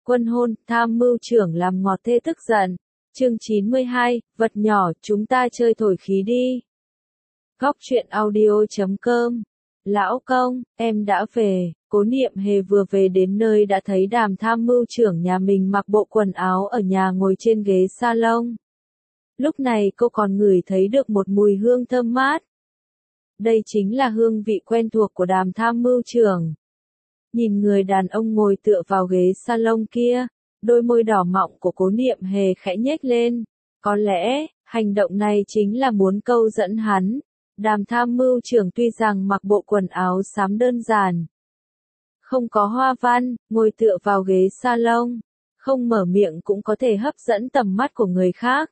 Quân hôn, tham mưu trưởng làm ngọt thê tức giận. Chương 92, vật nhỏ, chúng ta chơi thổi khí đi. Góc truyện audio.com. Lão công, em đã về. Cố Niệm Hề vừa về đến nơi đã thấy Đàm tham mưu trưởng nhà mình mặc bộ quần áo ở nhà ngồi trên ghế salon. Lúc này cô còn ngửi thấy được một mùi hương thơm mát. Đây chính là hương vị quen thuộc của Đàm tham mưu trưởng. Nhìn người đàn ông ngồi tựa vào ghế salon kia, đôi môi đỏ mọng của Cố Niệm Hề khẽ nhếch lên. Có lẽ, hành động này chính là muốn câu dẫn hắn. Đàm tham mưu trưởng tuy rằng mặc bộ quần áo xám đơn giản, không có hoa văn, ngồi tựa vào ghế salon, không mở miệng cũng có thể hấp dẫn tầm mắt của người khác.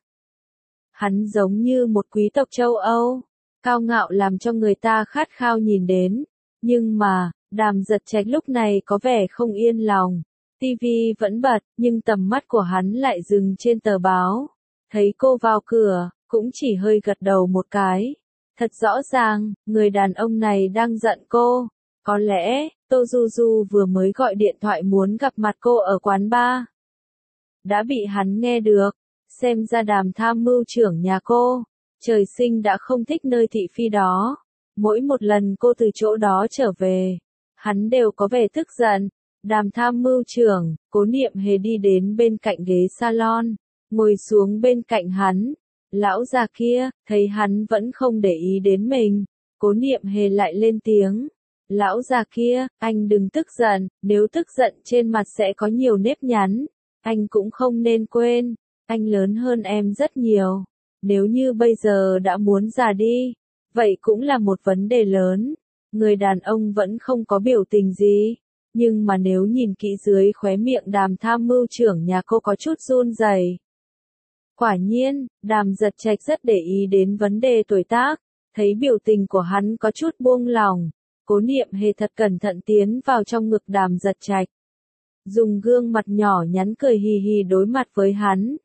Hắn giống như một quý tộc châu Âu, cao ngạo làm cho người ta khát khao nhìn đến. Nhưng mà, Đàm Giật Trạch lúc này có vẻ không yên lòng. TV vẫn bật, nhưng tầm mắt của hắn lại dừng trên tờ báo. Thấy cô vào cửa, cũng chỉ hơi gật đầu một cái. Thật rõ ràng, người đàn ông này đang giận cô. Có lẽ, Tô Du Du vừa mới gọi điện thoại muốn gặp mặt cô ở quán bar. Đã bị hắn nghe được. Xem ra Đàm tham mưu trưởng nhà cô, trời sinh đã không thích nơi thị phi đó. Mỗi một lần cô từ chỗ đó trở về, hắn đều có vẻ tức giận. Đàm tham mưu trưởng, Cố Niệm Hề đi đến bên cạnh ghế salon, ngồi xuống bên cạnh hắn. Lão già kia, thấy hắn vẫn không để ý đến mình, Cố Niệm Hề lại lên tiếng. Lão già kia, anh đừng tức giận, nếu tức giận trên mặt sẽ có nhiều nếp nhăn. Anh cũng không nên quên, anh lớn hơn em rất nhiều. Nếu như bây giờ đã muốn già đi, vậy cũng là một vấn đề lớn. Người đàn ông vẫn không có biểu tình gì. Nhưng mà nếu nhìn kỹ dưới khóe miệng Đàm tham mưu trưởng nhà cô có chút run rẩy. Quả nhiên, Đàm Giật Trạch rất để ý đến vấn đề tuổi tác. Thấy biểu tình của hắn có chút buông lỏng, Cố Niệm Hề thật cẩn thận tiến vào trong ngực Đàm Giật Trạch. Dùng gương mặt nhỏ nhắn cười hì hì đối mặt với hắn.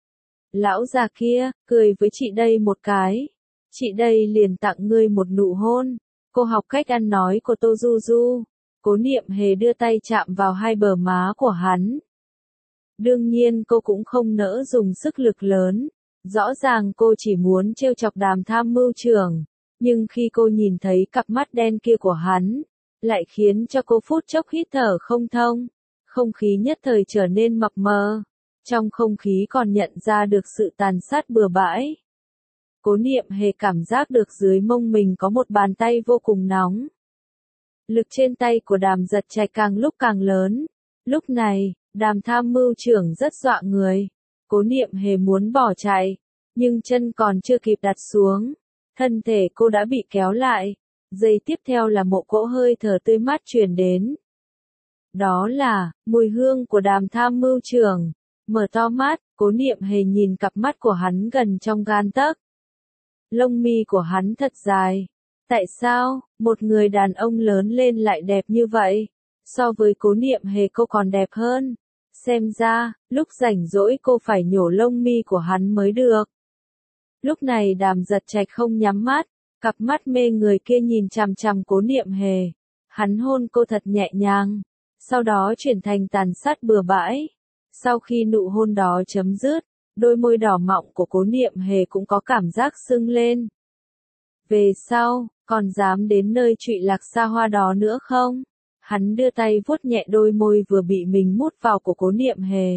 Lão già kia, cười với chị đây một cái. Chị đây liền tặng ngươi một nụ hôn. Cô học cách ăn nói của Tô Du Du. Cố Niệm Hề đưa tay chạm vào hai bờ má của hắn. Đương nhiên cô cũng không nỡ dùng sức lực lớn. Rõ ràng cô chỉ muốn trêu chọc Đàm tham mưu trưởng. Nhưng khi cô nhìn thấy cặp mắt đen kia của hắn, lại khiến cho cô phút chốc hít thở không thông. Không khí nhất thời trở nên mập mờ. Trong không khí còn nhận ra được sự tàn sát bừa bãi. Cố Niệm Hề cảm giác được dưới mông mình có một bàn tay vô cùng nóng. Lực trên tay của Đàm Giật Trạch càng lúc càng lớn. Lúc này, Đàm tham mưu trưởng rất dọa người. Cố Niệm Hề muốn bỏ chạy, nhưng chân còn chưa kịp đặt xuống. Thân thể cô đã bị kéo lại. Giây tiếp theo là một cỗ hơi thở tươi mát truyền đến. Đó là, mùi hương của Đàm tham mưu trưởng. Mở to mắt, Cố Niệm Hề nhìn cặp mắt của hắn gần trong gan tấc. Lông mi của hắn thật dài. Tại sao, một người đàn ông lớn lên lại đẹp như vậy? So với Cố Niệm Hề cô còn đẹp hơn. Xem ra, lúc rảnh rỗi cô phải nhổ lông mi của hắn mới được. Lúc này Đàm Giật Trạch không nhắm mắt, cặp mắt mê người kia nhìn chằm chằm Cố Niệm Hề. Hắn hôn cô thật nhẹ nhàng, sau đó chuyển thành tàn sát bừa bãi. Sau khi nụ hôn đó chấm dứt, đôi môi đỏ mọng của Cố Niệm Hề cũng có cảm giác sưng lên. Về sau, còn dám đến nơi trụy lạc xa hoa đó nữa không? Hắn đưa tay vuốt nhẹ đôi môi vừa bị mình mút vào của Cố Niệm Hề.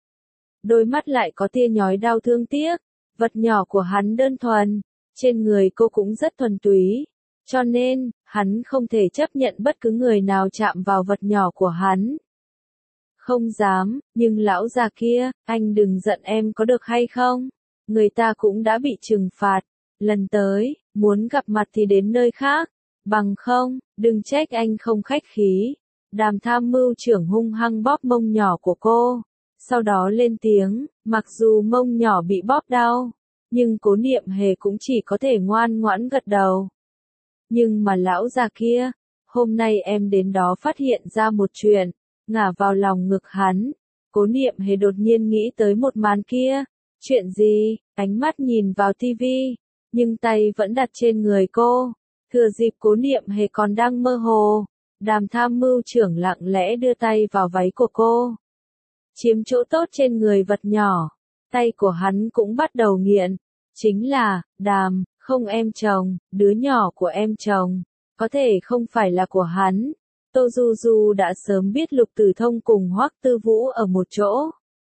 Đôi mắt lại có tia nhói đau thương tiếc. Vật nhỏ của hắn đơn thuần, trên người cô cũng rất thuần túy. Cho nên, hắn không thể chấp nhận bất cứ người nào chạm vào vật nhỏ của hắn. Không dám, nhưng lão già kia, anh đừng giận em có được hay không? Người ta cũng đã bị trừng phạt. Lần tới, muốn gặp mặt thì đến nơi khác. Bằng không, đừng trách anh không khách khí. Đàm tham mưu trưởng hung hăng bóp mông nhỏ của cô. Sau đó lên tiếng, mặc dù mông nhỏ bị bóp đau, nhưng Cố Niệm Hề cũng chỉ có thể ngoan ngoãn gật đầu. Nhưng mà lão già kia, hôm nay em đến đó phát hiện ra một chuyện, ngả vào lòng ngực hắn. Cố Niệm Hề đột nhiên nghĩ tới một màn kia. Chuyện gì? Ánh mắt nhìn vào tivi, nhưng tay vẫn đặt trên người cô. Thừa dịp Cố Niệm Hề còn đang mơ hồ, Đàm tham mưu trưởng lặng lẽ đưa tay vào váy của cô. chiếm chỗ tốt trên người vật nhỏ. Tay của hắn cũng bắt đầu nghiện. Chính là, Đàm, không em chồng, đứa nhỏ của em chồng. Có thể không phải là của hắn. Tô Du Du đã sớm biết Lục Tử Thông cùng Hoắc Tư Vũ ở một chỗ.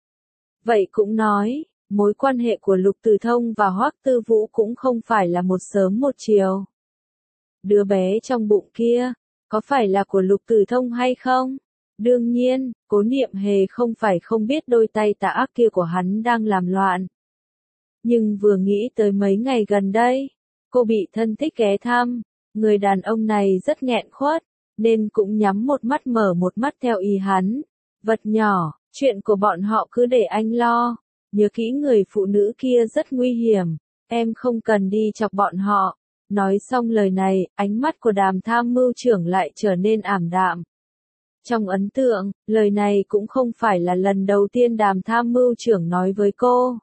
Vậy cũng nói, mối quan hệ của Lục Tử Thông và Hoắc Tư Vũ cũng không phải là một sớm một chiều. Đứa bé trong bụng kia, có phải là của Lục Tử Thông hay không? Đương nhiên, Cố Niệm Hề không phải không biết đôi tay tà ác kia của hắn đang làm loạn. Nhưng vừa nghĩ tới mấy ngày gần đây, cô bị thân thích ghé thăm, người đàn ông này rất nghẹn khuất, nên cũng nhắm một mắt mở một mắt theo ý hắn. Vật nhỏ, chuyện của bọn họ cứ để anh lo, nhớ kỹ người phụ nữ kia rất nguy hiểm, em không cần đi chọc bọn họ. Nói xong lời này, ánh mắt của Đàm tham mưu trưởng lại trở nên ảm đạm. Trong ấn tượng, lời này cũng không phải là lần đầu tiên Đàm tham mưu trưởng nói với cô.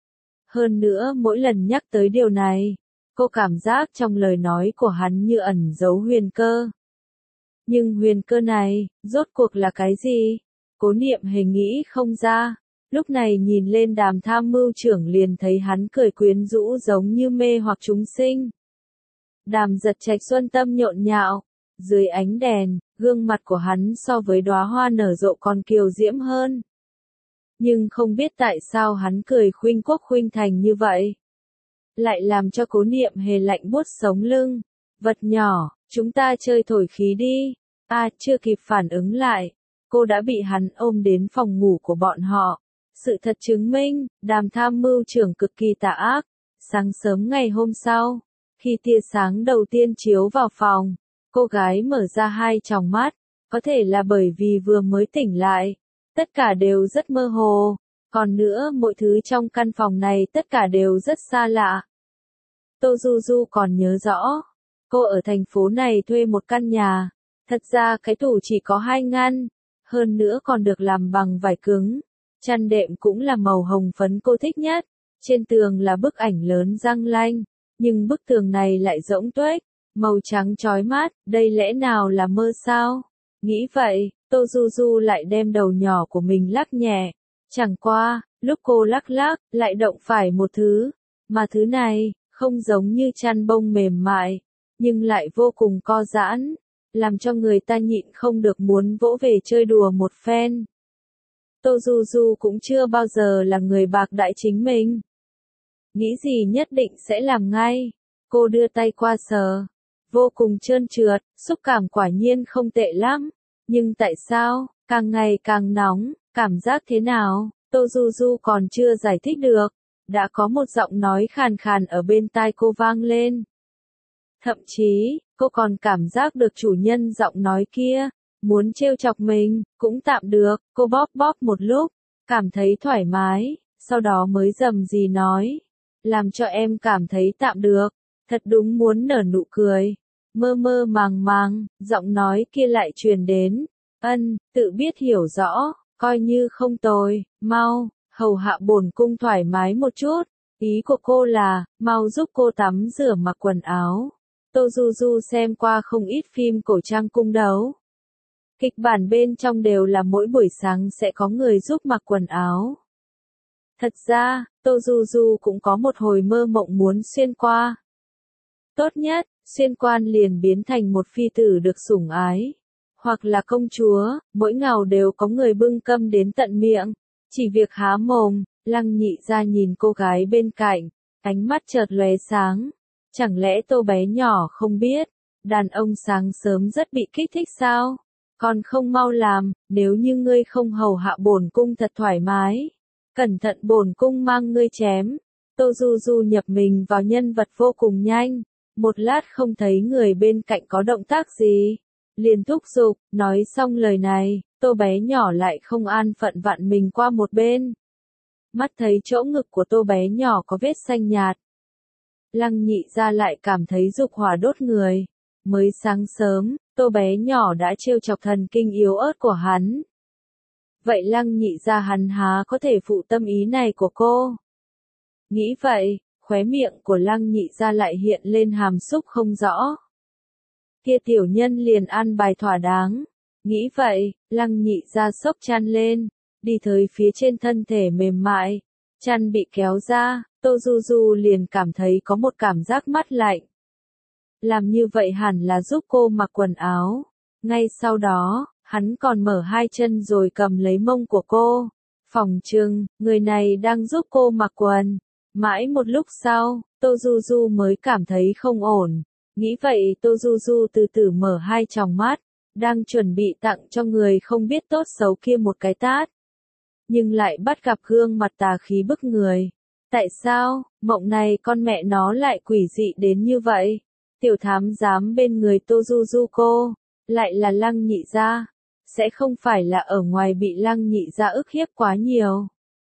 Hơn nữa mỗi lần nhắc tới điều này, cô cảm giác trong lời nói của hắn như ẩn giấu huyền cơ. Nhưng huyền cơ này, rốt cuộc là cái gì? Cố Niệm Hề nghĩ không ra. Lúc này nhìn lên Đàm tham mưu trưởng liền thấy hắn cười quyến rũ giống như mê hoặc chúng sinh. Đàm Giật Trạch xuân tâm nhộn nhạo. Dưới ánh đèn, gương mặt của hắn so với đóa hoa nở rộ còn kiều diễm hơn. Nhưng không biết tại sao hắn cười khuynh quốc khuynh thành như vậy. Lại làm cho Cố Niệm Hề lạnh buốt sống lưng. Vật nhỏ, chúng ta chơi thổi khí đi. Chưa kịp phản ứng lại. Cô đã bị hắn ôm đến phòng ngủ của bọn họ. Sự thật chứng minh, Đàm tham mưu trưởng cực kỳ tà ác. Sáng sớm ngày hôm sau, khi tia sáng đầu tiên chiếu vào phòng, cô gái mở ra hai tròng mắt. Có thể là bởi vì vừa mới tỉnh lại. Tất cả đều rất mơ hồ. Còn nữa mọi thứ trong căn phòng này tất cả đều rất xa lạ. Tô Du Du còn nhớ rõ. Cô ở thành phố này thuê một căn nhà. Thật ra cái tủ chỉ có 2 ngăn. Hơn nữa còn được làm bằng vải cứng. Chăn đệm cũng là màu hồng phấn cô thích nhất. Trên tường là bức ảnh lớn răng lanh. Nhưng bức tường này lại rỗng tuếch. Màu trắng chói mắt. Đây lẽ nào là mơ sao? Nghĩ vậy, Tô Du Du lại đem đầu nhỏ của mình lắc nhẹ. Chẳng qua, lúc cô lắc lắc, lại động phải một thứ. Mà thứ này, không giống như chăn bông mềm mại, nhưng lại vô cùng co giãn, làm cho người ta nhịn không được muốn vỗ về chơi đùa một phen. Tô Du Du cũng chưa bao giờ là người bạc đãi chính mình. Nghĩ gì nhất định sẽ làm ngay. Cô đưa tay qua sờ. Vô cùng trơn trượt, xúc cảm quả nhiên không tệ lắm. Nhưng tại sao, càng ngày càng nóng, cảm giác thế nào? Tô Du Du còn chưa giải thích được. Đã có một giọng nói khàn khàn ở bên tai cô vang lên. Thậm chí, cô còn cảm giác được chủ nhân giọng nói kia, muốn trêu chọc mình, cũng tạm được. Cô bóp bóp một lúc, cảm thấy thoải mái, sau đó mới rầm rì nói. Làm cho em cảm thấy tạm được, thật đúng muốn nở nụ cười. Mơ mơ màng màng, giọng nói kia lại truyền đến. Tự biết hiểu rõ, coi như không tồi, mau, hầu hạ bổn cung thoải mái một chút. Ý của cô là, mau giúp cô tắm rửa mặc quần áo. Tô Du Du xem qua không ít phim cổ trang cung đấu. Kịch bản bên trong đều là mỗi buổi sáng sẽ có người giúp mặc quần áo. Thật ra, Tô Du Du cũng có một hồi mơ mộng muốn xuyên qua. Tốt nhất, xuyên quan liền biến thành một phi tử được sủng ái. Hoặc là công chúa, mỗi ngày đều có người bưng cơm đến tận miệng. Chỉ việc há mồm, Lăng Nhị ra nhìn cô gái bên cạnh, ánh mắt chợt lóe sáng. Chẳng lẽ Tô bé nhỏ không biết, đàn ông sáng sớm rất bị kích thích sao? Còn không mau làm, nếu như ngươi không hầu hạ bổn cung thật thoải mái. Cẩn thận bổn cung mang ngươi chém. Tô Du Du nhập mình vào nhân vật vô cùng nhanh. Một lát không thấy người bên cạnh có động tác gì. Liền thúc giục, nói xong lời này, Tô bé nhỏ lại không an phận vặn mình qua một bên. Mắt thấy chỗ ngực của Tô bé nhỏ có vết xanh nhạt. Lăng Nhị ra lại cảm thấy dục hỏa đốt người. Mới sáng sớm, Tô bé nhỏ đã trêu chọc thần kinh yếu ớt của hắn. Vậy Lăng Nhị ra hắn há có thể phụ tâm ý này của cô? Nghĩ vậy, khóe miệng của Lăng Nhị ra lại hiện lên hàm xúc không rõ. Kia tiểu nhân liền ăn bài thỏa đáng. Nghĩ vậy, Lăng Nhị ra xốc chăn lên, đi tới phía trên thân thể mềm mại, chăn bị kéo ra, Tô Du Du liền cảm thấy có một cảm giác mát lạnh. Làm như vậy hẳn là giúp cô mặc quần áo. Ngay sau đó, hắn còn mở hai chân rồi cầm lấy mông của cô. Phỏng chừng, người này đang giúp cô mặc quần. Mãi một lúc sau, Tô Du Du mới cảm thấy không ổn. Nghĩ vậy Tô Du Du từ từ mở hai tròng mắt, đang chuẩn bị tặng cho người không biết tốt xấu kia một cái tát. Nhưng lại bắt gặp gương mặt tà khí bức người. Tại sao, mộng này con mẹ nó lại quỷ dị đến như vậy? Tiểu thám giám bên người Tô Du Du cô, lại là Lăng Nhị gia, sẽ không phải là ở ngoài bị Lăng Nhị gia ức hiếp quá nhiều.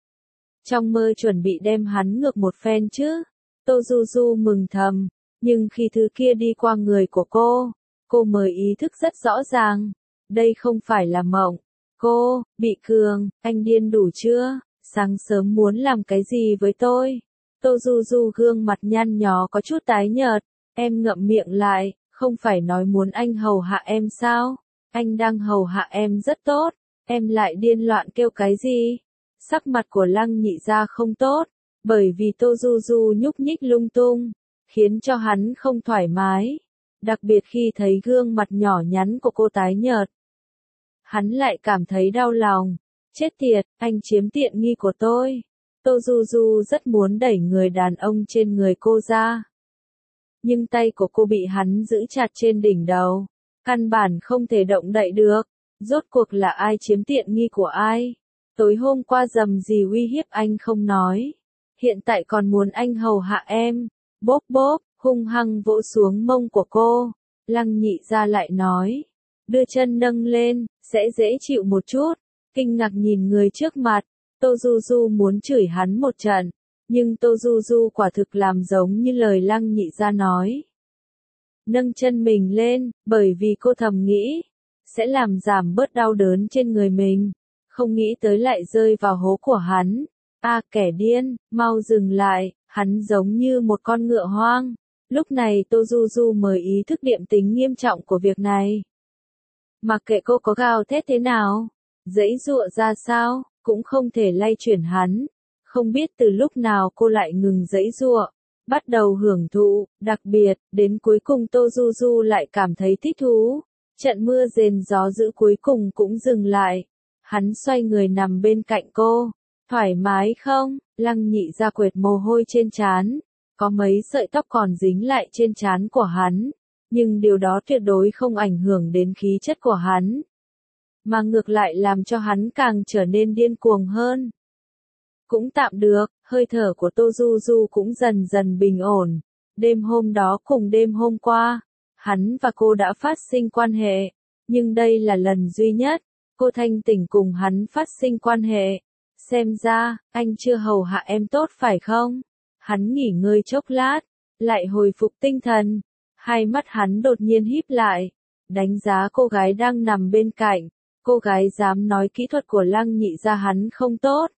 Trong mơ chuẩn bị đem hắn ngược một phen chứ, Tô Du Du mừng thầm, nhưng khi thứ kia đi qua người của cô mới ý thức rất rõ ràng, đây không phải là mộng. Cô, bị Cường, anh điên đủ chưa, sáng sớm muốn làm cái gì với tôi? Tô Du Du gương mặt nhăn nhó có chút tái nhợt, em ngậm miệng lại, không phải nói muốn anh hầu hạ em sao? Anh đang hầu hạ em rất tốt, em lại điên loạn kêu cái gì? Sắc mặt của Lăng Nhị gia không tốt, bởi vì Tô Du Du nhúc nhích lung tung, khiến cho hắn không thoải mái, đặc biệt khi thấy gương mặt nhỏ nhắn của cô tái nhợt. Hắn lại cảm thấy đau lòng, chết tiệt, anh chiếm tiện nghi của tôi. Tô Du Du rất muốn đẩy người đàn ông trên người cô ra. Nhưng tay của cô bị hắn giữ chặt trên đỉnh đầu, căn bản không thể động đậy được. Rốt cuộc là ai chiếm tiện nghi của ai? Tối hôm qua dầm gì uy hiếp anh không nói, hiện tại còn muốn anh hầu hạ em. Bốp bốp, hung hăng vỗ xuống mông của cô. Lăng Nhị gia lại nói, đưa chân nâng lên, sẽ dễ chịu một chút. Kinh ngạc nhìn người trước mặt, Tô Du Du muốn chửi hắn một trận, nhưng Tô Du Du quả thực làm giống như lời Lăng Nhị gia nói. Nâng chân mình lên, bởi vì cô thầm nghĩ, sẽ làm giảm bớt đau đớn trên người mình, không nghĩ tới lại rơi vào hố của hắn. Kẻ điên, mau dừng lại, hắn giống như một con ngựa hoang. Lúc này Tô Du Du mới ý thức điểm tính nghiêm trọng của việc này. Mặc kệ cô có gào thét thế nào, giãy giụa ra sao, cũng không thể lay chuyển hắn. Không biết từ lúc nào cô lại ngừng giãy giụa, bắt đầu hưởng thụ, đặc biệt, đến cuối cùng Tô Du Du lại cảm thấy thích thú. Trận mưa rền gió dữ cuối cùng cũng dừng lại. Hắn xoay người nằm bên cạnh cô. Thoải mái không? Lăng Nhị gia quệt mồ hôi trên trán, có mấy sợi tóc còn dính lại trên trán của hắn, nhưng điều đó tuyệt đối không ảnh hưởng đến khí chất của hắn, mà ngược lại làm cho hắn càng trở nên điên cuồng hơn. Cũng tạm được, hơi thở của Tô Du Du cũng dần dần bình ổn. Đêm hôm đó cùng đêm hôm qua, hắn và cô đã phát sinh quan hệ, nhưng đây là lần duy nhất cô thanh tỉnh cùng hắn phát sinh quan hệ. Xem ra, anh chưa hầu hạ em tốt phải không? Hắn nghỉ ngơi chốc lát, lại hồi phục tinh thần. Hai mắt hắn đột nhiên híp lại, đánh giá cô gái đang nằm bên cạnh. Cô gái dám nói kỹ thuật của Lăng Nhị gia hắn không tốt.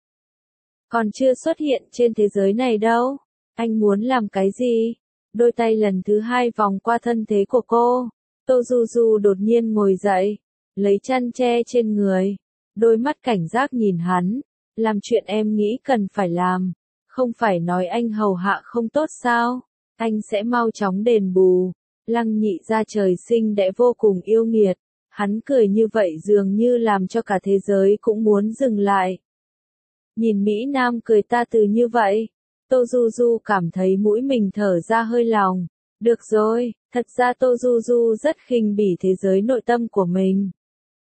Còn chưa xuất hiện trên thế giới này đâu. Anh muốn làm cái gì? Đôi tay lần thứ hai vòng qua thân thế của cô. Tô Du Du đột nhiên ngồi dậy, lấy chăn che trên người. Đôi mắt cảnh giác nhìn hắn. Làm chuyện em nghĩ cần phải làm, không phải nói anh hầu hạ không tốt sao, anh sẽ mau chóng đền bù. Lăng Nhị gia trời sinh đã vô cùng yêu nghiệt, hắn cười như vậy dường như làm cho cả thế giới cũng muốn dừng lại. Nhìn Mỹ Nam cười ta từ như vậy, Tô Du Du cảm thấy mũi mình thở ra hơi lòng. Được rồi, thật ra Tô Du Du rất khinh bỉ thế giới nội tâm của mình.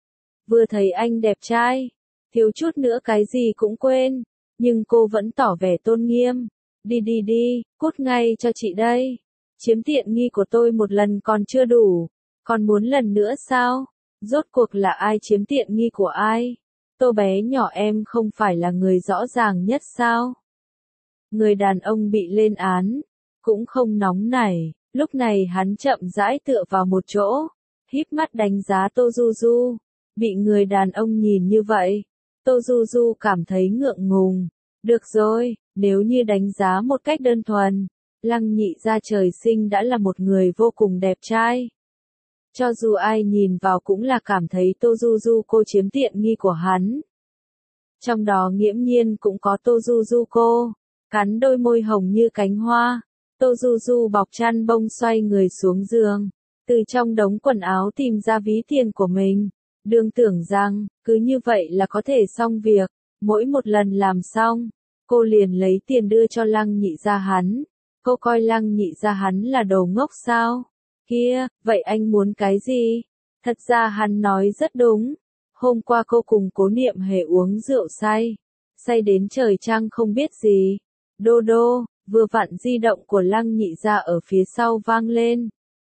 Vừa thấy anh đẹp trai, thiếu chút nữa cái gì cũng quên, nhưng cô vẫn tỏ vẻ tôn nghiêm. Đi đi đi, cút ngay cho chị đây. Chiếm tiện nghi của tôi một lần còn chưa đủ, còn muốn lần nữa sao? Rốt cuộc là ai chiếm tiện nghi của ai? Tô bé nhỏ em không phải là người rõ ràng nhất sao? Người đàn ông bị lên án, cũng không nóng nảy, lúc này hắn chậm rãi tựa vào một chỗ, híp mắt đánh giá Tô Du Du. Bị người đàn ông nhìn như vậy, Tô Du Du cảm thấy ngượng ngùng. Được rồi, nếu như đánh giá một cách đơn thuần, Lăng Nhị gia trời sinh đã là một người vô cùng đẹp trai. Cho dù ai nhìn vào cũng là cảm thấy Tô Du Du cô chiếm tiện nghi của hắn. Trong đó nghiễm nhiên cũng có Tô Du Du cô, cắn đôi môi hồng như cánh hoa. Tô Du Du bọc chăn bông xoay người xuống giường, từ trong đống quần áo tìm ra ví tiền của mình. Đương tưởng rằng, cứ như vậy là có thể xong việc, mỗi một lần làm xong, cô liền lấy tiền đưa cho Lăng Nhị gia hắn. Cô coi Lăng Nhị gia hắn là đồ ngốc sao? Kia, vậy anh muốn cái gì? Thật ra hắn nói rất đúng. Hôm qua cô cùng Cố Niệm Hề uống rượu say. Say đến trời trăng không biết gì. Đô đô, vừa vặn di động của Lăng Nhị gia ở phía sau vang lên.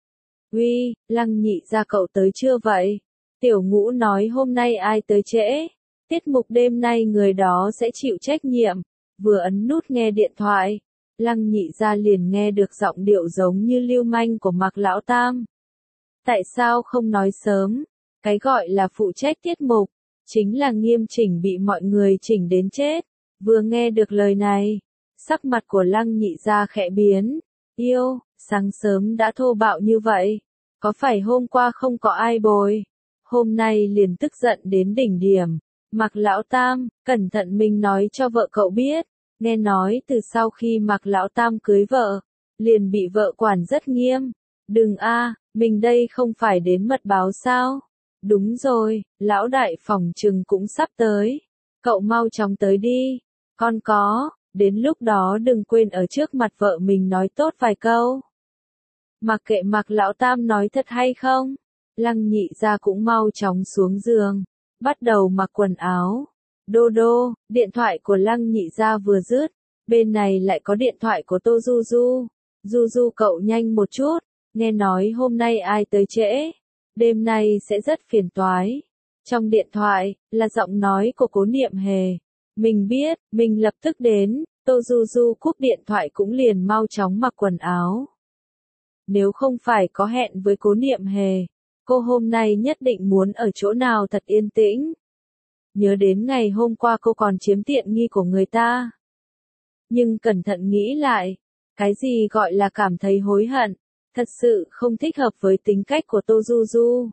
Uy, Lăng Nhị gia cậu tới chưa vậy? Tiểu Ngũ nói hôm nay ai tới trễ? Tiết mục đêm nay người đó sẽ chịu trách nhiệm. Vừa ấn nút nghe điện thoại, Lăng Nhị gia liền nghe được giọng điệu giống như lưu manh của Mạc Lão Tam. Tại sao không nói sớm? Cái gọi là phụ trách tiết mục, chính là nghiêm chỉnh bị mọi người chỉnh đến chết. Vừa nghe được lời này, sắc mặt của Lăng Nhị gia khẽ biến. Yêu, sáng sớm đã thô bạo như vậy, có phải hôm qua không có ai bồi? Hôm nay liền tức giận đến đỉnh điểm. Mạc Lão Tam, cẩn thận mình nói cho vợ cậu biết. Nghe nói từ sau khi Mạc Lão Tam cưới vợ, liền bị vợ quản rất nghiêm. Đừng mình đây không phải đến mật báo sao? Đúng rồi, lão đại phòng trừng cũng sắp tới. Cậu mau chóng tới đi. Con có, đến lúc đó đừng quên ở trước mặt vợ mình nói tốt vài câu. Mặc kệ Mạc Lão Tam nói thật hay không, Lăng Nhị gia cũng mau chóng xuống giường, bắt đầu mặc quần áo. Đô đô, điện thoại của Lăng Nhị gia vừa dứt, bên này lại có điện thoại của Tô Du Du. Du Du cậu nhanh một chút, nghe nói hôm nay ai tới trễ, đêm nay sẽ rất phiền toái. Trong điện thoại, là giọng nói của Cố Niệm Hề. Mình biết, mình lập tức đến. Tô Du Du cúp điện thoại cũng liền mau chóng mặc quần áo. Nếu không phải có hẹn với Cố Niệm Hề, cô hôm nay nhất định muốn ở chỗ nào thật yên tĩnh. Nhớ đến ngày hôm qua cô còn chiếm tiện nghi của người ta. Nhưng cẩn thận nghĩ lại, cái gì gọi là cảm thấy hối hận, thật sự không thích hợp với tính cách của Tô Du Du.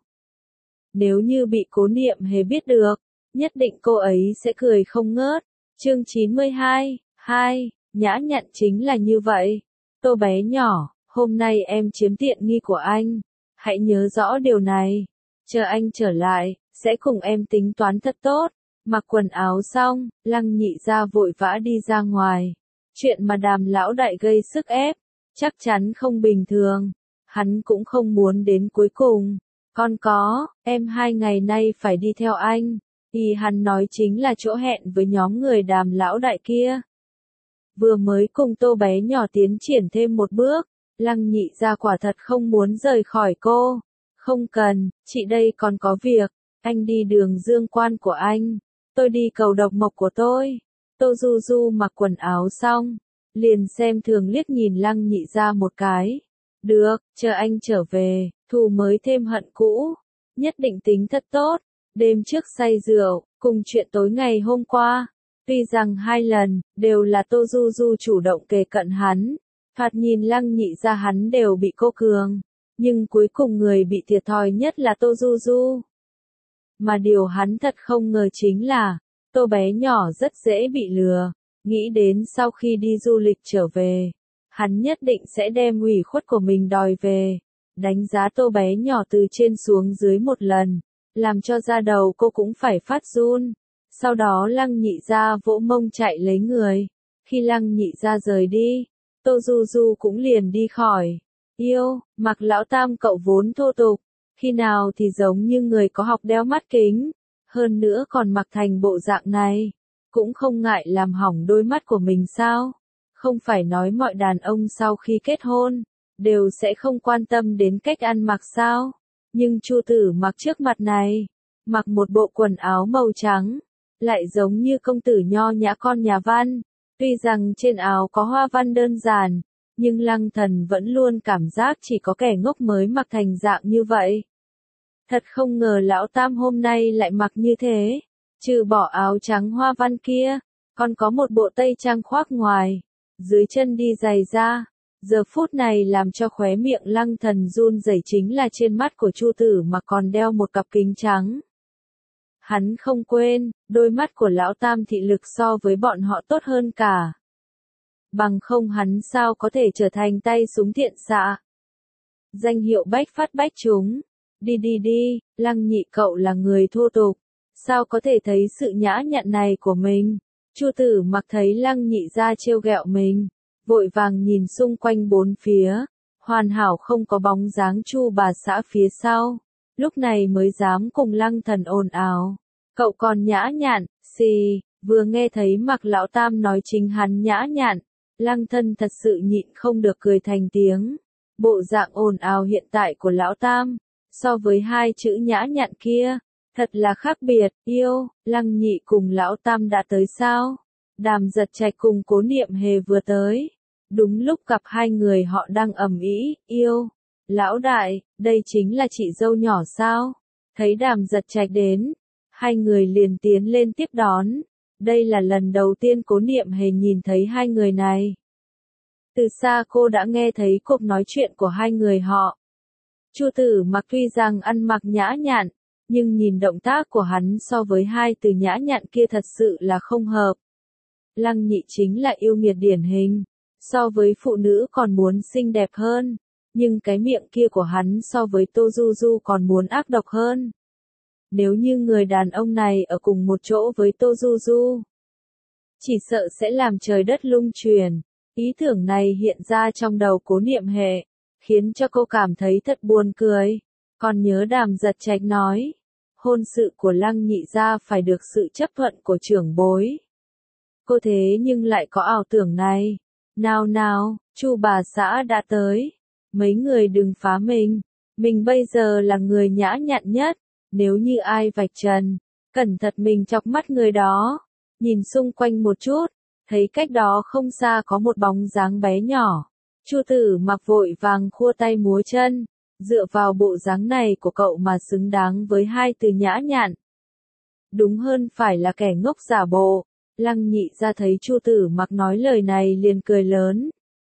Nếu như bị Cố Niệm Hề biết được, nhất định cô ấy sẽ cười không ngớt. Chương 92, 2, nhã nhặn chính là như vậy. Tô bé nhỏ, hôm nay em chiếm tiện nghi của anh. Hãy nhớ rõ điều này. Chờ anh trở lại, sẽ cùng em tính toán thật tốt. Mặc quần áo xong, Lăng Nhị gia vội vã đi ra ngoài. Chuyện mà Đàm lão đại gây sức ép, chắc chắn không bình thường. Hắn cũng không muốn đến cuối cùng. Con có, em 2 ngày nay phải đi theo anh. Hắn nói chính là chỗ hẹn với nhóm người Đàm lão đại kia. Vừa mới cùng Tô bé nhỏ tiến triển thêm một bước, Lăng Nhị gia quả thật không muốn rời khỏi cô. Không cần, chị đây còn có việc, anh đi đường Dương Quan của anh, tôi đi cầu độc mộc của tôi. Tô Du Du mặc quần áo xong, liền xem thường liếc nhìn Lăng Nhị gia một cái. Được, chờ anh trở về, thù mới thêm hận cũ, nhất định tính thật tốt. Đêm trước say rượu, cùng chuyện tối ngày hôm qua, tuy rằng 2 lần, đều là Tô Du Du chủ động kề cận hắn, thoạt nhìn Lăng Nhị gia hắn đều bị cô cường, nhưng cuối cùng người bị thiệt thòi nhất là Tô Du Du. Mà điều hắn thật không ngờ chính là, Tô bé nhỏ rất dễ bị lừa, nghĩ đến sau khi đi du lịch trở về, hắn nhất định sẽ đem ủy khuất của mình đòi về, đánh giá Tô bé nhỏ từ trên xuống dưới một lần, làm cho da đầu cô cũng phải phát run. Sau đó Lăng Nhị gia vỗ mông chạy lấy người. Khi Lăng Nhị gia rời đi, Tô Du Du cũng liền đi khỏi. Yêu, Mạc Lão Tam cậu vốn thô tục, khi nào thì giống như người có học đeo mắt kính, hơn nữa còn mặc thành bộ dạng này, cũng không ngại làm hỏng đôi mắt của mình sao? Không phải nói mọi đàn ông sau khi kết hôn, đều sẽ không quan tâm đến cách ăn mặc sao? Nhưng Chu Tử Mặc trước mặt này, mặc một bộ quần áo màu trắng, lại giống như công tử nho nhã con nhà văn. Tuy rằng trên áo có hoa văn đơn giản, nhưng Lăng Thần vẫn luôn cảm giác chỉ có kẻ ngốc mới mặc thành dạng như vậy. Thật không ngờ lão Tam hôm nay lại mặc như thế, trừ bỏ áo trắng hoa văn kia, còn có một bộ tây trang khoác ngoài, dưới chân đi giày da. Giờ phút này làm cho khóe miệng Lăng Thần run rẩy chính là trên mắt của Chu Tử Mặc còn đeo một cặp kính trắng. Hắn không quên, đôi mắt của lão tam thị lực so với bọn họ tốt hơn cả. Bằng không hắn sao có thể trở thành tay súng thiện xạ. Danh hiệu bách phát bách trúng. Đi đi đi, Lăng Nhị cậu là người thô tục. Sao có thể thấy sự nhã nhặn này của mình? Chu Tử Mặc thấy Lăng Nhị ra trêu ghẹo mình, vội vàng nhìn xung quanh bốn phía, hoàn hảo không có bóng dáng Chu bà xã phía sau, lúc này mới dám cùng Lăng Thần ồn ào. Cậu còn nhã nhặn, xì, vừa nghe thấy Mặc lão tam nói chính hắn nhã nhặn, Lăng Thân thật sự nhịn không được cười thành tiếng. Bộ dạng ồn ào hiện tại của lão tam, so với hai chữ nhã nhặn kia, thật là khác biệt. Yêu, Lăng Nhị cùng lão tam đã tới sao? Đàm Giật Trạch cùng Cố Niệm Hề vừa tới. Đúng lúc gặp hai người họ đang ầm ĩ. Yêu, lão đại, đây chính là chị dâu nhỏ sao? Thấy Đàm Giật Trạch đến, hai người liền tiến lên tiếp đón. Đây là lần đầu tiên Cố Niệm Hề nhìn thấy hai người này. Từ xa cô đã nghe thấy cuộc nói chuyện của hai người họ. Chu Tử Mặc tuy rằng ăn mặc nhã nhặn, nhưng nhìn động tác của hắn so với hai từ nhã nhặn kia thật sự là không hợp. Lăng Nhị chính là yêu nghiệt điển hình, so với phụ nữ còn muốn xinh đẹp hơn, nhưng cái miệng kia của hắn so với Tô Du Du còn muốn ác độc hơn. Nếu như người đàn ông này ở cùng một chỗ với Tô Du Du, chỉ sợ sẽ làm trời đất lung chuyển. Ý tưởng này hiện ra trong đầu Cố Niệm Hề, khiến cho cô cảm thấy thật buồn cười. Còn nhớ Đàm Giật Trạch nói, hôn sự của Lăng Nhị gia phải được sự chấp thuận của trưởng bối. Cô thế nhưng lại có ảo tưởng này. Nào nào, Chu bà xã đã tới. Mấy người đừng phá mình bây giờ là người nhã nhặn nhất, nếu như ai vạch trần, cẩn thận mình chọc mắt người đó. Nhìn xung quanh một chút, thấy cách đó không xa có một bóng dáng bé nhỏ. Chu Tử Mặc vội vàng khua tay múa chân, dựa vào bộ dáng này của cậu mà xứng đáng với hai từ nhã nhặn. Đúng hơn phải là kẻ ngốc giả bộ. Lăng Nhị ra thấy Chu Tử Mặc nói lời này liền cười lớn.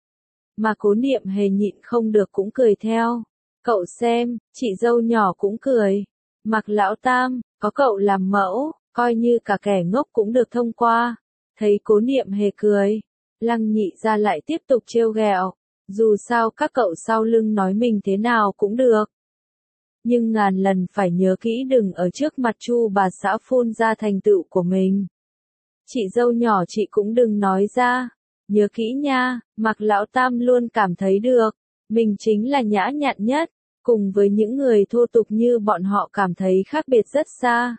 Mà Cố Niệm Hề nhịn không được cũng cười theo. Cậu xem, chị dâu nhỏ cũng cười. Mặc lão tam, có cậu làm mẫu, coi như cả kẻ ngốc cũng được thông qua. Thấy Cố Niệm Hề cười, Lăng Nhị ra lại tiếp tục trêu ghẹo. Dù sao các cậu sau lưng nói mình thế nào cũng được. Nhưng ngàn lần phải nhớ kỹ đừng ở trước mặt Chu bà xã phun ra thành tựu của mình. Chị dâu nhỏ chị cũng đừng nói ra. Nhớ kỹ nha, Mặc lão tam luôn cảm thấy được. Mình chính là nhã nhặn nhất, cùng với những người thô tục như bọn họ cảm thấy khác biệt rất xa.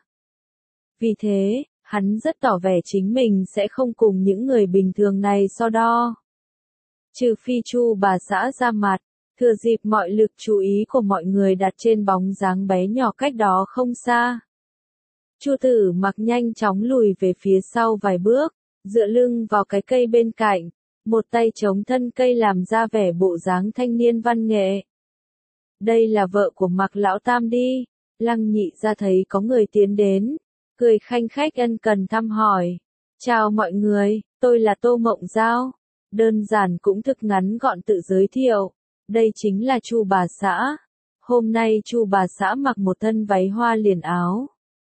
Vì thế, hắn rất tỏ vẻ chính mình sẽ không cùng những người bình thường này so đo. Trừ phi Chu bà xã ra mặt, thừa dịp mọi lực chú ý của mọi người đặt trên bóng dáng bé nhỏ cách đó không xa. Chu Tử Mặc nhanh chóng lùi về phía sau vài bước, dựa lưng vào cái cây bên cạnh, một tay chống thân cây làm ra vẻ bộ dáng thanh niên văn nghệ. Đây là vợ của Mặc lão tam đi. Lăng Nhị ra thấy có người tiến đến, cười khanh khách ân cần thăm hỏi. Chào mọi người, tôi là Tô Mộng Giao. Đơn giản cũng thực ngắn gọn tự giới thiệu. Đây chính là Chu bà xã. Hôm nay Chu bà xã mặc một thân váy hoa liền áo,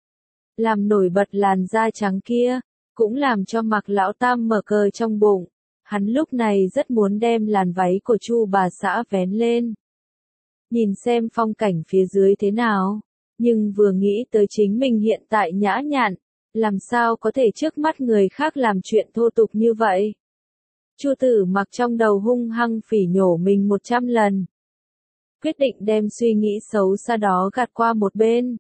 làm nổi bật làn da trắng kia, cũng làm cho Mặc lão tam mở cờ trong bụng. Hắn lúc này rất muốn đem làn váy của Chu bà xã vén lên, nhìn xem phong cảnh phía dưới thế nào. Nhưng vừa nghĩ tới chính mình hiện tại nhã nhặn, làm sao có thể trước mắt người khác làm chuyện thô tục như vậy. Chu Tử Mặc trong đầu hung hăng phỉ nhổ mình 100 lần. Quyết định đem suy nghĩ xấu xa đó gạt qua một bên.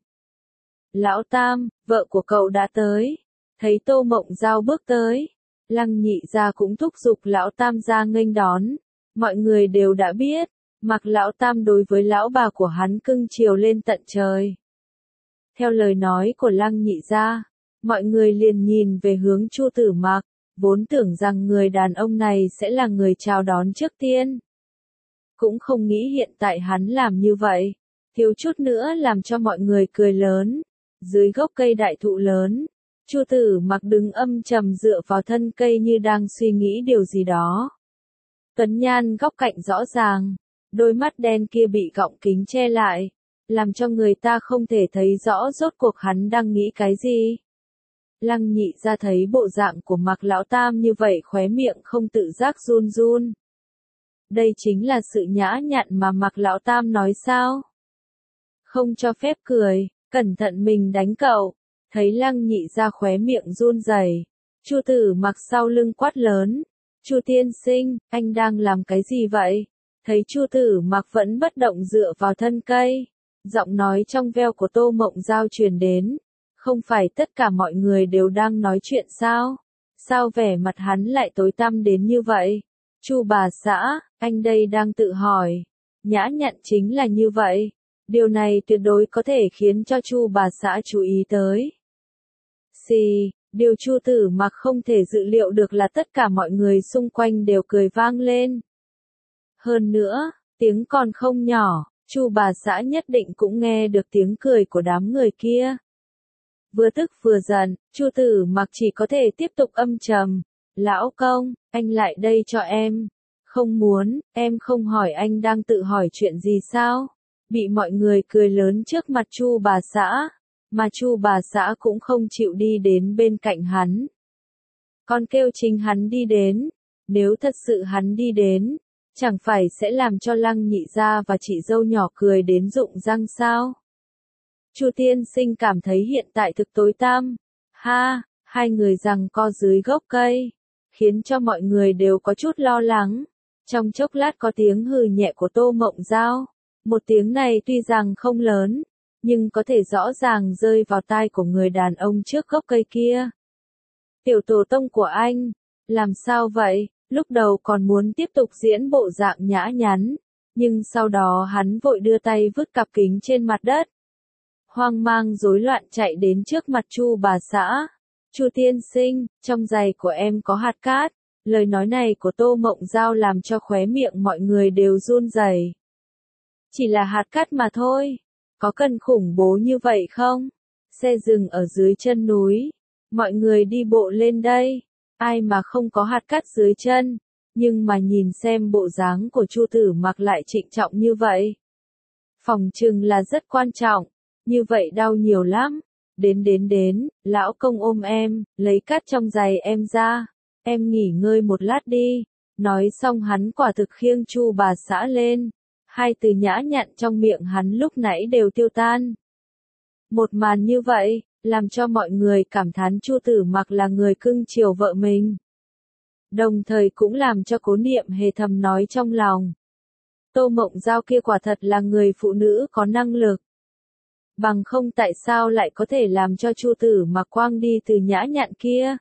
Lão tam, vợ của cậu đã tới. Thấy Tô Mộng Giao bước tới, Lăng Nhị gia cũng thúc giục lão tam ra nghênh đón. Mọi người đều đã biết, Mặc lão tam đối với lão bà của hắn cưng chiều lên tận trời. Theo lời nói của Lăng Nhị gia, mọi người liền nhìn về hướng Chu Tử Mặc, vốn tưởng rằng người đàn ông này sẽ là người chào đón trước tiên. Cũng không nghĩ hiện tại hắn làm như vậy, thiếu chút nữa làm cho mọi người cười lớn. Dưới gốc cây đại thụ lớn, Chu Tử Mặc đứng âm trầm dựa vào thân cây như đang suy nghĩ điều gì đó. Tuấn nhan góc cạnh rõ ràng, đôi mắt đen kia bị gọng kính che lại, làm cho người ta không thể thấy rõ rốt cuộc hắn đang nghĩ cái gì. Lăng Nhị Gia thấy bộ dạng của Mạc Lão Tam như vậy khóe miệng không tự giác run run. Đây chính là sự nhã nhặn mà Mạc Lão Tam nói sao? Không cho phép cười, cẩn thận mình đánh cậu. Thấy Lăng Nhị Gia khóe miệng run rẩy, Chu Tử Mặc sau lưng quát lớn. Chu tiên sinh, anh đang làm cái gì vậy? Thấy Chu Tử Mặc vẫn bất động dựa vào thân cây. Giọng nói trong veo của Tô Mộng Giao truyền đến. Không phải tất cả mọi người đều đang nói chuyện sao? Sao vẻ mặt hắn lại tối tăm đến như vậy? Chu bà xã, anh đây đang tự hỏi. Nhã nhặn chính là như vậy. Điều này tuyệt đối có thể khiến cho Chu bà xã chú ý tới. Xì, điều Chu Tử Mặc không thể dự liệu được là tất cả mọi người xung quanh đều cười vang lên. Hơn nữa, tiếng còn không nhỏ, Chu bà xã nhất định cũng nghe được tiếng cười của đám người kia. Vừa tức vừa giận, Chu Tử Mặc chỉ có thể tiếp tục âm trầm. Lão công, anh lại đây cho em. Không muốn, em không hỏi anh đang tự hỏi chuyện gì sao? Bị mọi người cười lớn trước mặt Chu bà xã, mà Chu bà xã cũng không chịu đi đến bên cạnh hắn. Còn kêu chính hắn đi đến, nếu thật sự hắn đi đến, chẳng phải sẽ làm cho Lăng Nhị Gia và chị dâu nhỏ cười đến rụng răng sao? Chu tiên sinh cảm thấy hiện tại thực tối tăm. Ha, hai người giằng co dưới gốc cây, khiến cho mọi người đều có chút lo lắng. Trong chốc lát có tiếng hừ nhẹ của Tô Mộng Giao. Một tiếng này tuy rằng không lớn, nhưng có thể rõ ràng rơi vào tai của người đàn ông trước gốc cây kia. Tiểu tổ tông của anh, làm sao vậy? Lúc đầu còn muốn tiếp tục diễn bộ dạng nhã nhắn, nhưng sau đó hắn vội đưa tay vứt cặp kính trên mặt đất. Hoang mang rối loạn chạy đến trước mặt Chu bà xã. Chu tiên sinh, trong giày của em có hạt cát. Lời nói này của Tô Mộng Giao làm cho khóe miệng mọi người đều run rẩy. Chỉ là hạt cát mà thôi. Có cần khủng bố như vậy không? Xe dừng ở dưới chân núi. Mọi người đi bộ lên đây. Ai mà không có hạt cát dưới chân. Nhưng mà nhìn xem bộ dáng của Chu Tử Mặc lại trịnh trọng như vậy. Phòng trừng là rất quan trọng. Như vậy đau nhiều lắm. Đến, lão công ôm em, lấy cát trong giày em ra. Em nghỉ ngơi một lát đi. Nói xong hắn quả thực khiêng Chu bà xã lên. Hai từ nhã nhặn trong miệng hắn lúc nãy đều tiêu tan. Một màn như vậy, làm cho mọi người cảm thán Chu Tử Mặc là người cưng chiều vợ mình. Đồng thời cũng làm cho Cố Niệm Hề thầm nói trong lòng. Tô Mộng Giao kia quả thật là người phụ nữ có năng lực. Bằng không tại sao lại có thể làm cho Chu Tử Mặc quang đi từ nhã nhặn kia.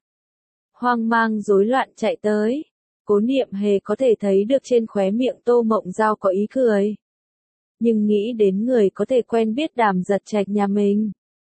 Hoang mang rối loạn chạy tới. Cố Niệm Hề có thể thấy được trên khóe miệng Tô Mộng Giao có ý cười. Nhưng nghĩ đến người có thể quen biết Đàm Giật Trạch nhà mình.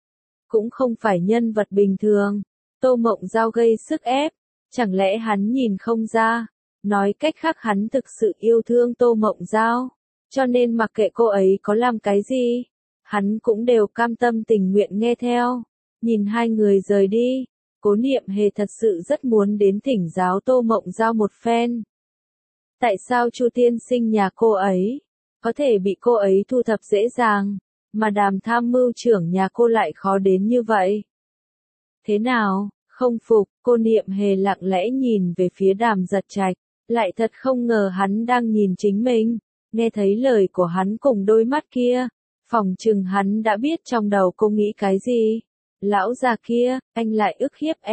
Cũng không phải nhân vật bình thường. Tô Mộng Giao gây sức ép. Chẳng lẽ hắn nhìn không ra. Nói cách khác hắn thực sự yêu thương Tô Mộng Giao. Cho nên mặc kệ cô ấy có làm cái gì, hắn cũng đều cam tâm tình nguyện nghe theo. Nhìn hai người rời đi. Cố Niệm Hề thật sự rất muốn đến thỉnh giáo Tô Mộng Giao một phen. Tại sao Chu tiên sinh nhà cô ấy có thể bị cô ấy thu thập dễ dàng, mà Đàm tham mưu trưởng nhà cô lại khó đến như vậy? Thế nào, không phục? Cô Niệm Hề lặng lẽ nhìn về phía Đàm Giật Trạch, lại thật không ngờ hắn đang nhìn chính mình. Nghe thấy lời của hắn cùng đôi mắt kia, phỏng chừng hắn đã biết trong đầu cô nghĩ cái gì. Lão già kia, anh lại ức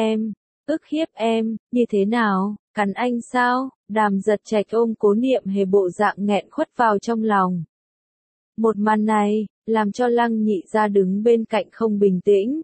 hiếp em, như thế nào, cắn anh sao? Đàm Giật Trạch ôm Cố Niệm Hề bộ dạng nghẹn khuất vào trong lòng. Một màn này, làm cho Lăng Nhị Gia đứng bên cạnh không bình tĩnh.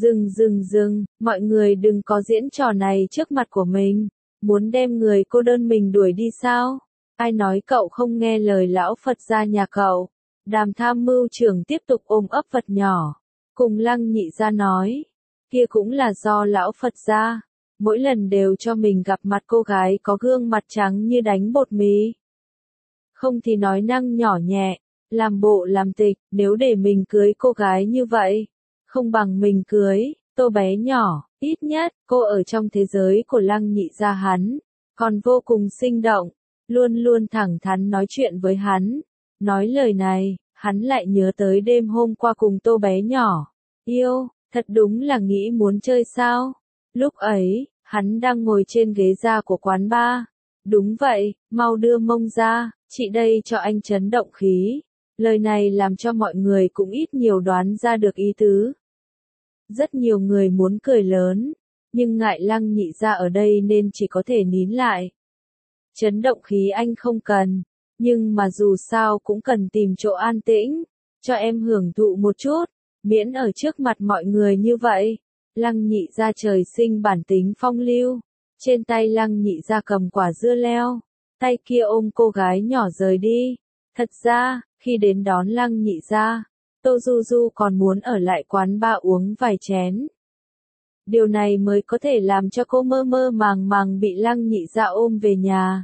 Dừng, mọi người đừng có diễn trò này trước mặt của mình. Muốn đem người cô đơn mình đuổi đi sao? Ai nói cậu không nghe lời lão Phật gia nhà cậu? Đàm tham mưu trưởng tiếp tục ôm ấp vật nhỏ. Cùng Lăng Nhị Gia nói, kia cũng là do lão Phật gia, mỗi lần đều cho mình gặp mặt cô gái có gương mặt trắng như đánh bột mì. Không thì nói năng nhỏ nhẹ, làm bộ làm tịch, nếu để mình cưới cô gái như vậy, không bằng mình cưới Tô bé nhỏ, ít nhất, cô ở trong thế giới của Lăng Nhị Gia hắn, còn vô cùng sinh động, luôn luôn thẳng thắn nói chuyện với hắn. Nói lời này, hắn lại nhớ tới đêm hôm qua cùng Tô bé nhỏ. Yêu, thật đúng là nghĩ muốn chơi sao? Lúc ấy, hắn đang ngồi trên ghế da của quán bar. Đúng vậy, mau đưa mông ra, chị đây cho anh chấn động khí. Lời này làm cho mọi người cũng ít nhiều đoán ra được ý tứ. Rất nhiều người muốn cười lớn, nhưng ngại Lăng Nhị Gia ở đây nên chỉ có thể nín lại. Chấn động khí anh không cần, nhưng mà dù sao cũng cần tìm chỗ an tĩnh, cho em hưởng thụ một chút, miễn ở trước mặt mọi người như vậy. Lăng Nhị Gia trời sinh bản tính phong lưu, trên tay Lăng Nhị Gia cầm quả dưa leo, tay kia ôm cô gái nhỏ rời đi. Thật ra, khi đến đón Lăng Nhị Gia, Tô Du Du còn muốn ở lại quán bar uống vài chén. Điều này mới có thể làm cho cô mơ mơ màng màng bị Lăng Nhị Gia ôm về nhà.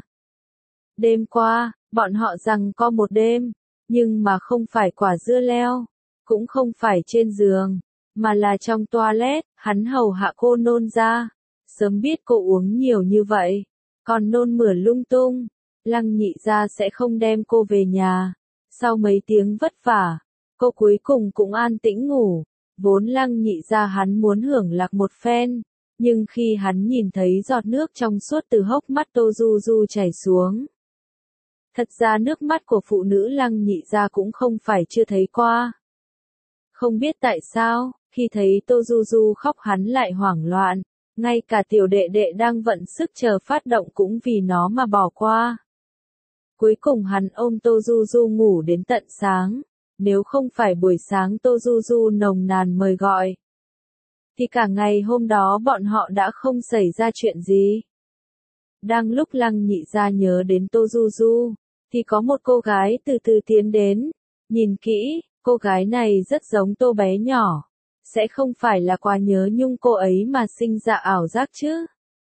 Đêm qua, bọn họ giằng co một đêm, nhưng mà không phải quả dưa leo, cũng không phải trên giường, mà là trong toilet, hắn hầu hạ cô nôn ra. Sớm biết cô uống nhiều như vậy, còn nôn mửa lung tung, Lăng Nhị Gia sẽ không đem cô về nhà. Sau mấy tiếng vất vả, cô cuối cùng cũng an tĩnh ngủ. Vốn Lăng Nhị Gia hắn muốn hưởng lạc một phen, nhưng khi hắn nhìn thấy giọt nước trong suốt từ hốc mắt Tô Du Du chảy xuống. Thật ra nước mắt của phụ nữ Lăng Nhị Gia cũng không phải chưa thấy qua. Không biết tại sao, khi thấy Tô Du Du khóc hắn lại hoảng loạn, ngay cả tiểu đệ đệ đang vận sức chờ phát động cũng vì nó mà bỏ qua. Cuối cùng hắn ôm Tô Du Du ngủ đến tận sáng, nếu không phải buổi sáng Tô Du Du nồng nàn mời gọi, thì cả ngày hôm đó bọn họ đã không xảy ra chuyện gì. Đang lúc Lăng Nhị Gia nhớ đến Tô Du Du, thì có một cô gái từ từ tiến đến, nhìn kỹ, cô gái này rất giống Tô bé nhỏ, sẽ không phải là quá nhớ nhung cô ấy mà sinh ra ảo giác chứ.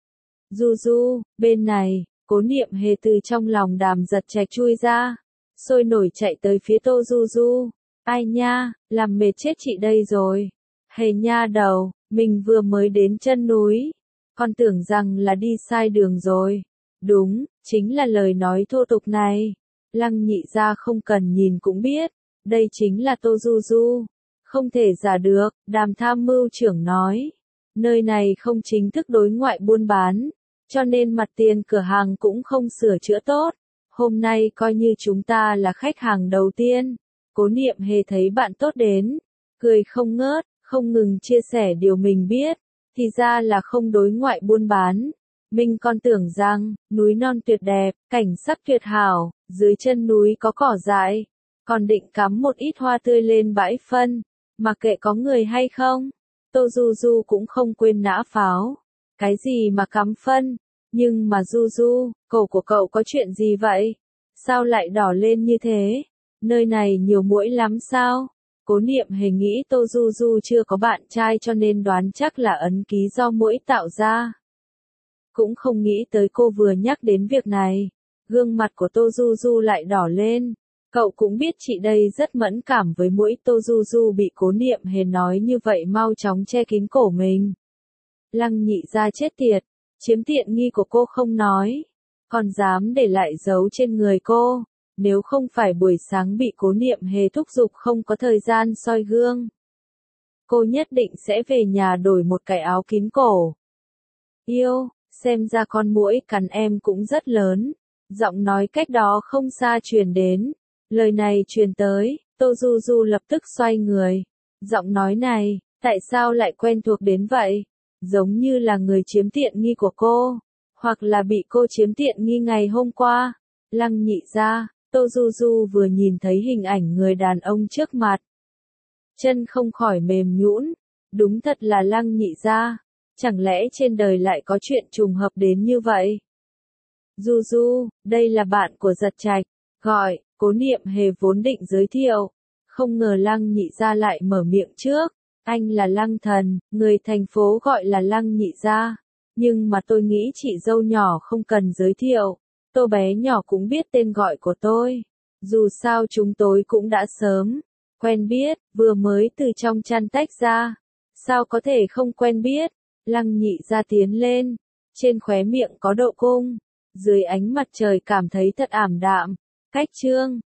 Du Du, bên này, Cố Niệm Hề từ trong lòng Đàm Giật Trạch chui ra, sôi nổi chạy tới phía Tô Du Du. Ai nha, làm mệt chết chị đây rồi. Hề nha đầu, mình vừa mới đến chân núi, con tưởng rằng là đi sai đường rồi. Đúng, chính là lời nói thô tục này. Lăng Nhị Gia không cần nhìn cũng biết, đây chính là Tô Du Du. Không thể giả được, Đàm tham mưu trưởng nói. Nơi này không chính thức đối ngoại buôn bán, cho nên mặt tiền cửa hàng cũng không sửa chữa tốt. Hôm nay coi như chúng ta là khách hàng đầu tiên. Cố Niệm Hề thấy bạn tốt đến, cười không ngớt, không ngừng chia sẻ điều mình biết, thì ra là không đối ngoại buôn bán. Mình còn tưởng rằng, núi non tuyệt đẹp, cảnh sắc tuyệt hảo, dưới chân núi có cỏ dại, còn định cắm một ít hoa tươi lên bãi phân, mà kệ có người hay không. Tô Du Du cũng không quên nã pháo. Cái gì mà cắm phân? Nhưng mà Du Du, cổ của cậu có chuyện gì vậy? Sao lại đỏ lên như thế? Nơi này nhiều muỗi lắm sao? Cố Niệm Hề nghĩ Tô Du Du chưa có bạn trai cho nên đoán chắc là ấn ký do muỗi tạo ra. Cũng không nghĩ tới cô vừa nhắc đến việc này. Gương mặt của Tô Du Du lại đỏ lên. Cậu cũng biết chị đây rất mẫn cảm với muỗi. Tô Du Du bị Cố Niệm Hề nói như vậy mau chóng che kín cổ mình. Lăng Nhị Gia chết tiệt, chiếm tiện nghi của cô không nói, còn dám để lại dấu trên người cô. Nếu không phải buổi sáng bị Cố Niệm Hề thúc giục không có thời gian soi gương, cô nhất định sẽ về nhà đổi một cái áo kín cổ. Yêu, xem ra con muỗi cắn em cũng rất lớn. Giọng nói cách đó không xa truyền đến. Lời này truyền tới, Tô Du Du lập tức xoay người. Giọng nói này, tại sao lại quen thuộc đến vậy? Giống như là người chiếm tiện nghi của cô, hoặc là bị cô chiếm tiện nghi ngày hôm qua. Lăng Nhị Gia, Tô Du Du vừa nhìn thấy hình ảnh người đàn ông trước mặt, chân không khỏi mềm nhũn. Đúng thật là Lăng Nhị Gia, chẳng lẽ trên đời lại có chuyện trùng hợp đến như vậy? Du Du, đây là bạn của Giật Trạch, gọi. Cố Niệm Hề vốn định giới thiệu, không ngờ Lăng Nhị Gia lại mở miệng trước. Anh là Lăng Thần, người thành phố gọi là Lăng Nhị Gia. Nhưng mà tôi nghĩ chị dâu nhỏ không cần giới thiệu. Tô bé nhỏ cũng biết tên gọi của tôi. Dù sao chúng tôi cũng đã sớm quen biết, vừa mới từ trong chăn tách ra. Sao có thể không quen biết? Lăng Nhị Gia tiến lên, trên khóe miệng có độ cung. Dưới ánh mặt trời cảm thấy thật ảm đạm. Cách trương,